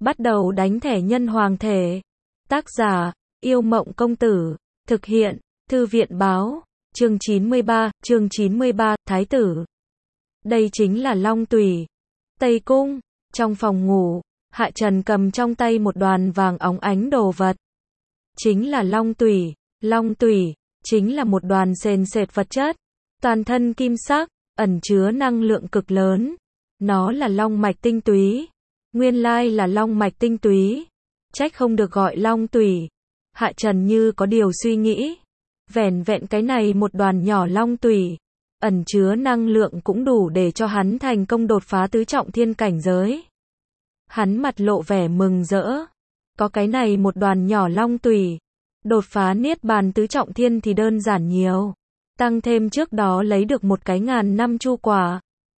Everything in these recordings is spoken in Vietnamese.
Bắt đầu đánh thẻ nhân hoàng thể. Tác giả, Yêu Mộng Công Tử. Thực hiện, Thư viện Báo. Chương 93, Thái tử. Đây chính là Long Tùy. Tây Cung, trong phòng ngủ, Hạ Trần cầm trong tay một đoàn vàng óng ánh đồ vật. Chính là Long Tùy. Long Tùy, chính là một đoàn sền sệt vật chất. Toàn thân kim sắc, ẩn chứa năng lượng cực lớn. Nó là long mạch tinh túy. Nguyên lai là long mạch tinh túy. Trách không được gọi Long Tùy. Hạ Trần như có điều suy nghĩ. Vẻn vẹn cái này một đoàn nhỏ Long Tùy, ẩn chứa năng lượng cũng đủ để cho hắn thành công đột phá tứ trọng thiên cảnh giới. Hắn mặt lộ vẻ mừng rỡ. Có cái này một đoàn nhỏ Long Tùy, đột phá niết bàn tứ trọng thiên thì đơn giản nhiều. Tăng thêm trước đó lấy được một cái 1000 năm chu quả.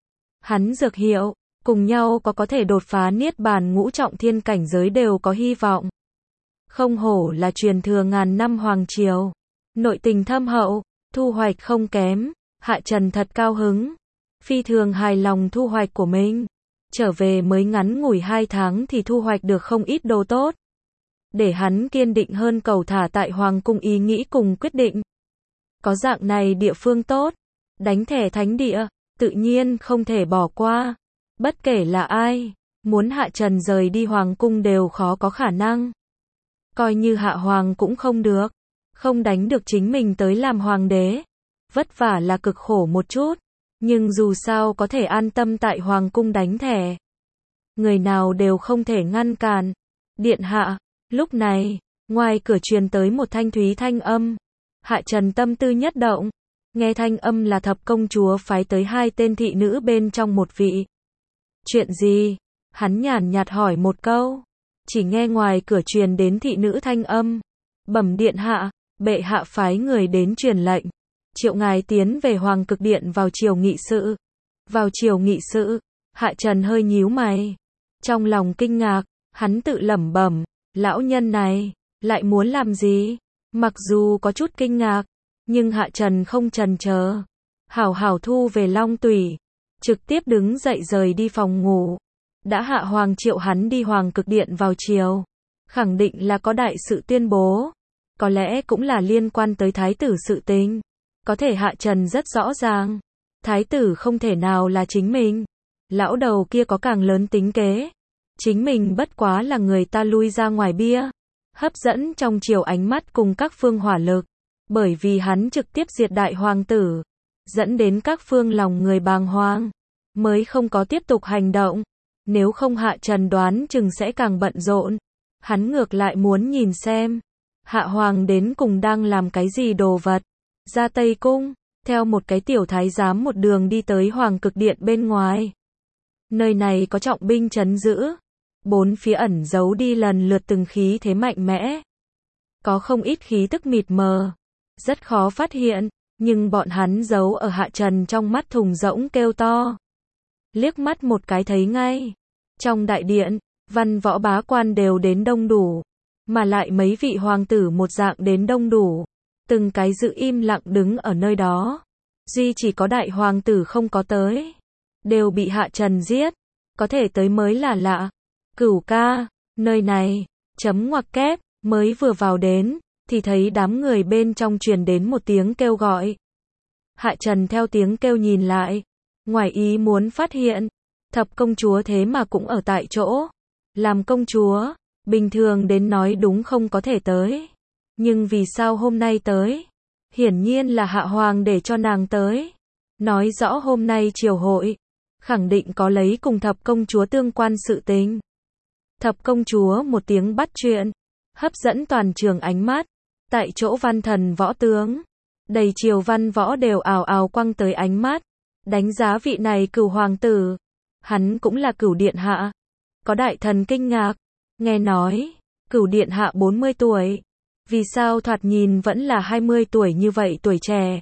Hắn dược hiệu, cùng nhau có thể đột phá niết bàn ngũ trọng thiên cảnh giới đều có hy vọng. Không hổ là truyền thừa 1000 năm hoàng triều. Nội tình thâm hậu, thu hoạch không kém. Hạ Trần thật cao hứng. Phi thường hài lòng thu hoạch của mình. Trở về mới ngắn ngủi 2 tháng thì thu hoạch được không ít đồ tốt. Để hắn kiên định hơn cầu thả tại hoàng cung ý nghĩ cùng quyết định. Có dạng này địa phương tốt, đánh thẻ thánh địa, tự nhiên không thể bỏ qua. Bất kể là ai, muốn Hạ Trần rời đi hoàng cung đều khó có khả năng. Coi như Hạ Hoàng cũng không được. Không đánh được chính mình tới làm hoàng đế. Vất vả là cực khổ một chút. Nhưng dù sao có thể an tâm tại hoàng cung đánh thẻ. Người nào đều không thể ngăn cản. Điện hạ, lúc này, ngoài cửa truyền tới một thanh thúy thanh âm. Hạ Trần tâm tư nhất động. Nghe thanh âm là thập công chúa phái tới 2 tên thị nữ bên trong một vị. Chuyện gì? Hắn nhàn nhạt hỏi một câu. Chỉ nghe ngoài cửa truyền đến thị nữ thanh âm. Bẩm điện hạ, bệ hạ phái người đến truyền lệnh. Triệu ngài tiến về Hoàng Cực Điện vào chiều nghị sự. Vào chiều nghị sự, Hạ Trần hơi nhíu mày. Trong lòng kinh ngạc, hắn tự lẩm bẩm, lão nhân này, lại muốn làm gì? Mặc dù có chút kinh ngạc, nhưng Hạ Trần không chần chờ. Hảo hảo thu về Long Tùy. Trực tiếp đứng dậy rời đi phòng ngủ. Đã Hạ Hoàng triệu hắn đi Hoàng Cực Điện vào chiều. Khẳng định là có đại sự tuyên bố. Có lẽ cũng là liên quan tới thái tử sự tình. Có thể Hạ Trần rất rõ ràng. Thái tử không thể nào là chính mình. Lão đầu kia có càng lớn tính kế. Chính mình bất quá là người ta lui ra ngoài bia. Hấp dẫn trong chiều ánh mắt cùng các phương hỏa lực. Bởi vì hắn trực tiếp diệt đại hoàng tử. Dẫn đến các phương lòng người bàng hoàng. Mới không có tiếp tục hành động. Nếu không Hạ Trần đoán chừng sẽ càng bận rộn. Hắn ngược lại muốn nhìn xem. Hạ Hoàng đến cùng đang làm cái gì đồ vật. Ra Tây Cung, theo một cái tiểu thái giám một đường đi tới Hoàng Cực Điện bên ngoài. Nơi này có trọng binh trấn giữ. 4 phía ẩn giấu đi lần lượt từng khí thế mạnh mẽ. Có không ít khí tức mịt mờ. Rất khó phát hiện, nhưng bọn hắn giấu ở Hạ Trần trong mắt thùng rỗng kêu to. Liếc mắt một cái thấy ngay. Trong đại điện, văn võ bá quan đều đến đông đủ. Mà lại mấy vị hoàng tử một dạng đến đông đủ. Từng cái giữ im lặng đứng ở nơi đó. Duy chỉ có đại hoàng tử không có tới. Đều bị Hạ Trần giết. Có thể tới mới là lạ. Cửu ca, nơi này, chấm ngoặc kép, mới vừa vào đến, thì thấy đám người bên trong truyền đến một tiếng kêu gọi. Hạ Trần theo tiếng kêu nhìn lại. Ngoài ý muốn phát hiện, thập công chúa thế mà cũng ở tại chỗ. Làm công chúa, bình thường đến nói đúng không có thể tới. Nhưng vì sao hôm nay tới? Hiển nhiên là Hạ Hoàng để cho nàng tới. Nói rõ hôm nay triều hội, khẳng định có lấy cùng thập công chúa tương quan sự tình. Thập công chúa một tiếng bắt chuyện, hấp dẫn toàn trường ánh mắt. Tại chỗ văn thần võ tướng, đầy triều văn võ đều ào ào quăng tới ánh mắt. Đánh giá vị này cửu hoàng tử. Hắn cũng là cửu điện hạ. Có đại thần kinh ngạc. Nghe nói, cửu điện hạ 40 tuổi. Vì sao thoạt nhìn vẫn là 20 tuổi như vậy tuổi trẻ?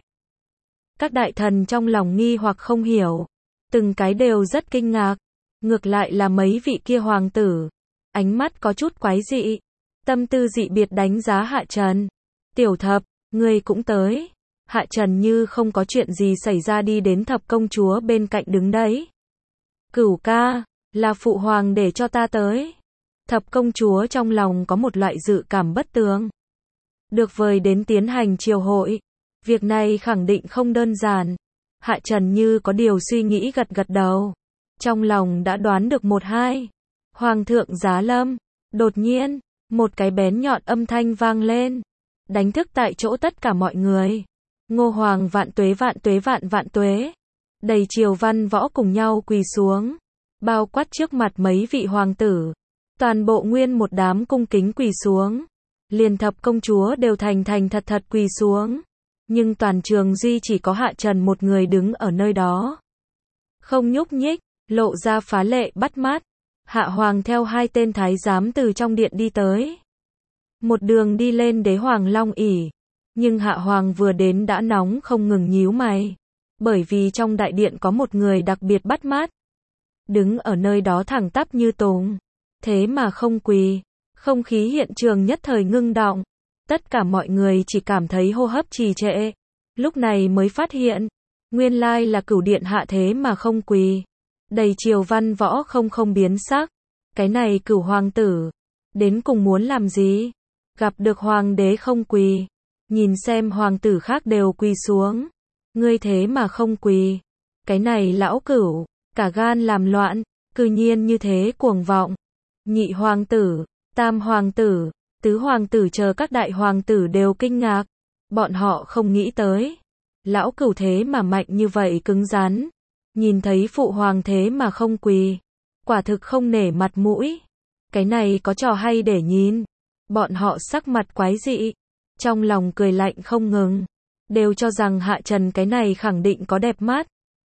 Các đại thần trong lòng nghi hoặc không hiểu. Từng cái đều rất kinh ngạc. Ngược lại là mấy vị kia hoàng tử. Ánh mắt có chút quái dị. Tâm tư dị biệt đánh giá Hạ Trần. Tiểu thập, ngươi cũng tới. Hạ Trần như không có chuyện gì xảy ra đi đến thập công chúa bên cạnh đứng đấy. Cửu ca, là phụ hoàng để cho ta tới. Thập công chúa trong lòng có một loại dự cảm bất tường. Được vời đến tiến hành triều hội. Việc này khẳng định không đơn giản. Hạ Trần như có điều suy nghĩ gật gật đầu. Trong lòng đã đoán được một hai. Hoàng thượng giá lâm. Đột nhiên, một cái bén nhọn âm thanh vang lên. Đánh thức tại chỗ tất cả mọi người. Ngô Hoàng vạn tuế vạn tuế vạn vạn tuế. Đầy triều văn võ cùng nhau quỳ xuống. Bao quát trước mặt mấy vị hoàng tử. Toàn bộ nguyên một đám cung kính quỳ xuống. Liền thập công chúa đều thành thật thật quỳ xuống. Nhưng toàn trường duy chỉ có Hạ Trần một người đứng ở nơi đó. Không nhúc nhích, lộ ra phá lệ bắt mắt. Hạ Hoàng theo hai tên thái giám từ trong điện đi tới. Một đường đi lên đế hoàng long ỷ. Nhưng Hạ Hoàng vừa đến đã nóng không ngừng nhíu mày. Bởi vì trong đại điện có một người đặc biệt bắt mắt. Đứng ở nơi đó thẳng tắp như tùng. Thế mà không quỳ. Không khí hiện trường nhất thời ngưng đọng. Tất cả mọi người chỉ cảm thấy hô hấp trì trệ. Lúc này mới phát hiện. Nguyên lai là Cửu điện hạ thế mà không quỳ. Đầy triều văn võ không biến sắc. Cái này Cửu hoàng tử. Đến cùng muốn làm gì? Gặp được hoàng đế không quỳ. Nhìn xem hoàng tử khác đều quỳ xuống. Ngươi thế mà không quỳ. Cái này lão Cửu. Cả gan làm loạn. Cư nhiên như thế cuồng vọng. Nhị hoàng tử. Tam hoàng tử. Tứ hoàng tử chờ các đại hoàng tử đều kinh ngạc. Bọn họ không nghĩ tới. Lão Cửu thế mà mạnh như vậy cứng rắn. Nhìn thấy phụ hoàng thế mà không quỳ. Quả thực không nể mặt mũi. Cái này có trò hay để nhìn. Bọn họ sắc mặt quái dị. Trong lòng cười lạnh không ngừng. Đều cho rằng Hạ Trần cái này khẳng định có đẹp mắt.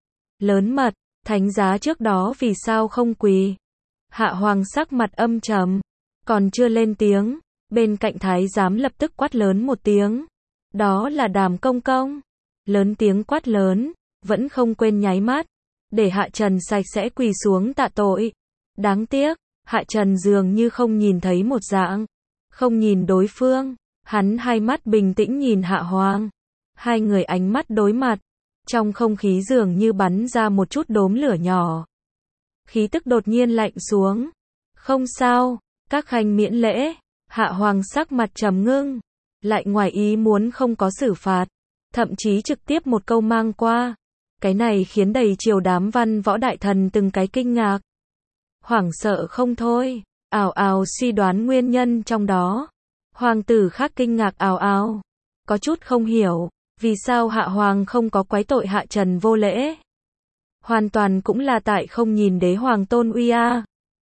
Lớn mật, thánh giá trước đó vì sao không quỳ. Hạ Hoàng sắc mặt âm trầm. Còn chưa lên tiếng. Bên cạnh thái giám lập tức quát lớn một tiếng. Đó là Đàm công công. Lớn tiếng quát lớn. Vẫn không quên nháy mắt. Để Hạ Trần sạch sẽ quỳ xuống tạ tội. Đáng tiếc. Hạ Trần dường như không nhìn thấy một dạng. Không nhìn đối phương. Hắn hai mắt bình tĩnh nhìn Hạ Hoàng. Hai người ánh mắt đối mặt. Trong không khí dường như bắn ra một chút đốm lửa nhỏ. Khí tức đột nhiên lạnh xuống. Không sao. Các khanh miễn lễ. Hạ Hoàng sắc mặt trầm ngưng. Lại ngoài ý muốn không có xử phạt. Thậm chí trực tiếp một câu mang qua. Cái này khiến đầy triều đám văn võ đại thần từng cái kinh ngạc. Hoảng sợ không thôi. Ào ào suy đoán nguyên nhân trong đó. Hoàng tử khác kinh ngạc ào ào. Có chút không hiểu. Vì sao Hạ Hoàng không có quái tội Hạ Trần vô lễ. Hoàn toàn cũng là tại không nhìn đế hoàng tôn uy a.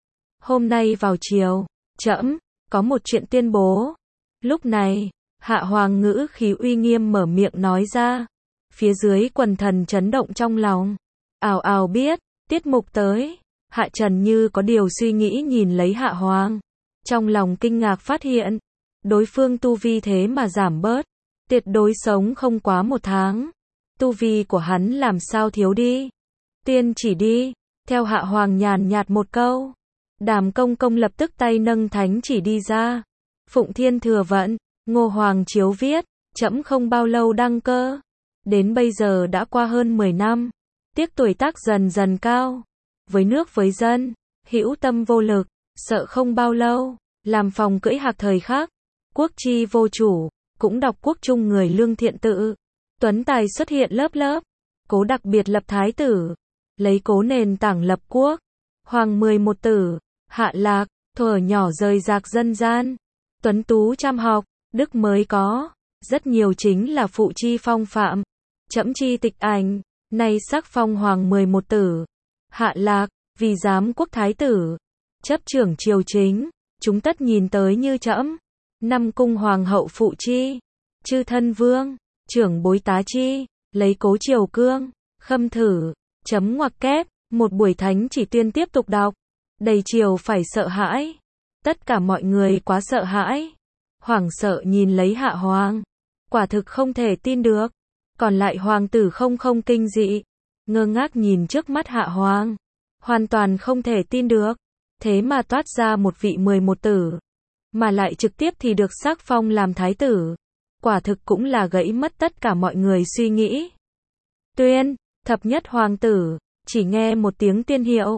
Hôm nay vào chiều. Trẫm có một chuyện tuyên bố. Lúc này, Hạ Hoàng ngữ khí uy nghiêm mở miệng nói ra. Phía dưới quần thần chấn động trong lòng. Ào ào biết, tiết mục tới. Hạ Trần như có điều suy nghĩ nhìn lấy Hạ Hoàng. Trong lòng kinh ngạc phát hiện. Đối phương tu vi thế mà giảm bớt. Tuyệt đối sống không quá một tháng. Tu vi của hắn làm sao thiếu đi. Tiên chỉ đi. Theo Hạ Hoàng nhàn nhạt một câu. Đàm công công lập tức tay nâng thánh chỉ đi ra. Phụng Thiên thừa vận. Ngô Hoàng chiếu viết. Trẫm không bao lâu đăng cơ. Đến bây giờ đã qua hơn 10 năm. Tiếc tuổi tác dần dần cao. Với nước với dân. Hữu tâm vô lực. Sợ không bao lâu. Làm phòng cưỡi hạc thời khắc. Quốc chi vô chủ. Cũng đọc quốc trung người lương thiện tự. Tuấn tài xuất hiện lớp lớp. Cố đặc biệt lập thái tử. Lấy cố nền tảng lập quốc. Hoàng 11 tử. Hạ lạc. Thuở nhỏ rời rạc dân gian. Tuấn tú chăm học. Đức mới có. Rất nhiều chính là phụ chi phong phạm. Trẫm chi tịch ảnh. Nay sắc phong hoàng 11 tử. Hạ lạc. Vì giám quốc thái tử. Chấp trưởng triều chính. Chúng tất nhìn tới như trẫm. Năm cung hoàng hậu phụ chi. Chư thân vương. Trưởng bối tá chi. Lấy cố triều cương. Khâm thử. Chấm ngoặc kép. Một buổi thánh chỉ tuyên tiếp tục đọc. Đầy triều phải sợ hãi. Tất cả mọi người quá sợ hãi. Hoảng sợ nhìn lấy Hạ Hoàng. Quả thực không thể tin được. Còn lại hoàng tử không kinh dị. Ngơ ngác nhìn trước mắt Hạ Hoàng. Hoàn toàn không thể tin được. Thế mà toát ra một vị 11 tử. Mà lại trực tiếp thì được sắc phong làm thái tử. Quả thực cũng là gãy mất tất cả mọi người suy nghĩ. Tuyên, thập nhất hoàng tử. Chỉ nghe một tiếng tiên hiệu.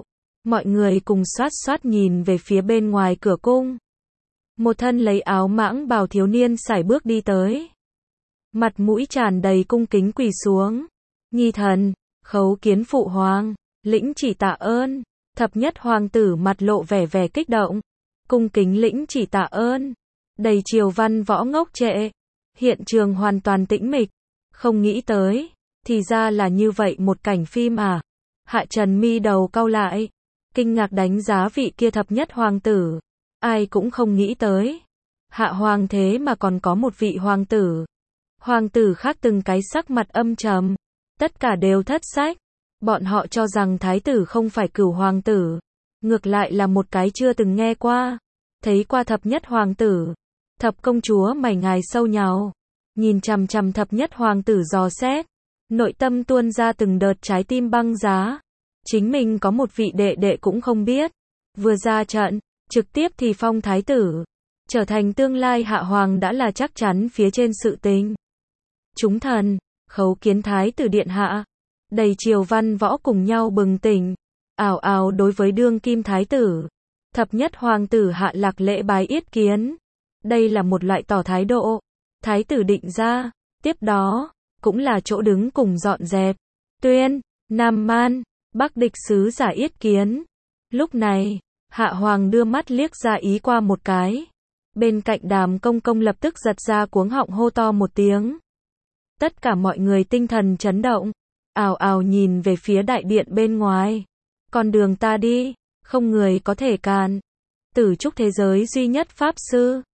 Mọi người cùng xoát xoát nhìn về phía bên ngoài cửa cung. Một thân lấy áo mãng bào thiếu niên sải bước đi tới. Mặt mũi tràn đầy cung kính quỳ xuống. Nhi thần, khấu kiến phụ hoàng, lĩnh chỉ tạ ơn. Thập nhất hoàng tử mặt lộ vẻ vẻ kích động. Cung kính lĩnh chỉ tạ ơn. Đầy triều văn võ ngốc trệ. Hiện trường hoàn toàn tĩnh mịch. Không nghĩ tới, thì ra là như vậy một cảnh phim à. Hạ Trần mi đầu cau lại. Kinh ngạc đánh giá vị kia thập nhất hoàng tử. Ai cũng không nghĩ tới. Hạ hoàng thế mà còn có một vị hoàng tử. Hoàng tử khác từng cái sắc mặt âm trầm. Tất cả đều thất sách. Bọn họ cho rằng thái tử không phải cửu hoàng tử. Ngược lại là một cái chưa từng nghe qua. Thấy qua thập nhất hoàng tử. Thập công chúa mày ngài sâu nhào. Nhìn chằm chằm thập nhất hoàng tử dò xét. Nội tâm tuôn ra từng đợt trái tim băng giá. Chính mình có một vị đệ đệ cũng không biết. Vừa ra trận, trực tiếp thì phong thái tử. Trở thành tương lai hạ hoàng đã là chắc chắn phía trên sự tình. Chúng thần, khấu kiến thái tử điện hạ. Đầy triều văn võ cùng nhau bừng tỉnh. Ào ào đối với đương kim thái tử. Thập nhất hoàng tử hạ lạc lễ bái yết kiến. Đây là một loại tỏ thái độ. Thái tử định ra. Tiếp đó, cũng là chỗ đứng cùng dọn dẹp. Tuyên, Nam Man, Bắc địch sứ giả yết kiến. Lúc này, hạ hoàng đưa mắt liếc ra ý qua một cái. Bên cạnh Đàm công công lập tức giật ra cuống họng hô to một tiếng. Tất cả mọi người tinh thần chấn động. Ào ào nhìn về phía đại điện bên ngoài. Con đường ta đi, không người có thể cản. Tử trúc thế giới duy nhất pháp sư.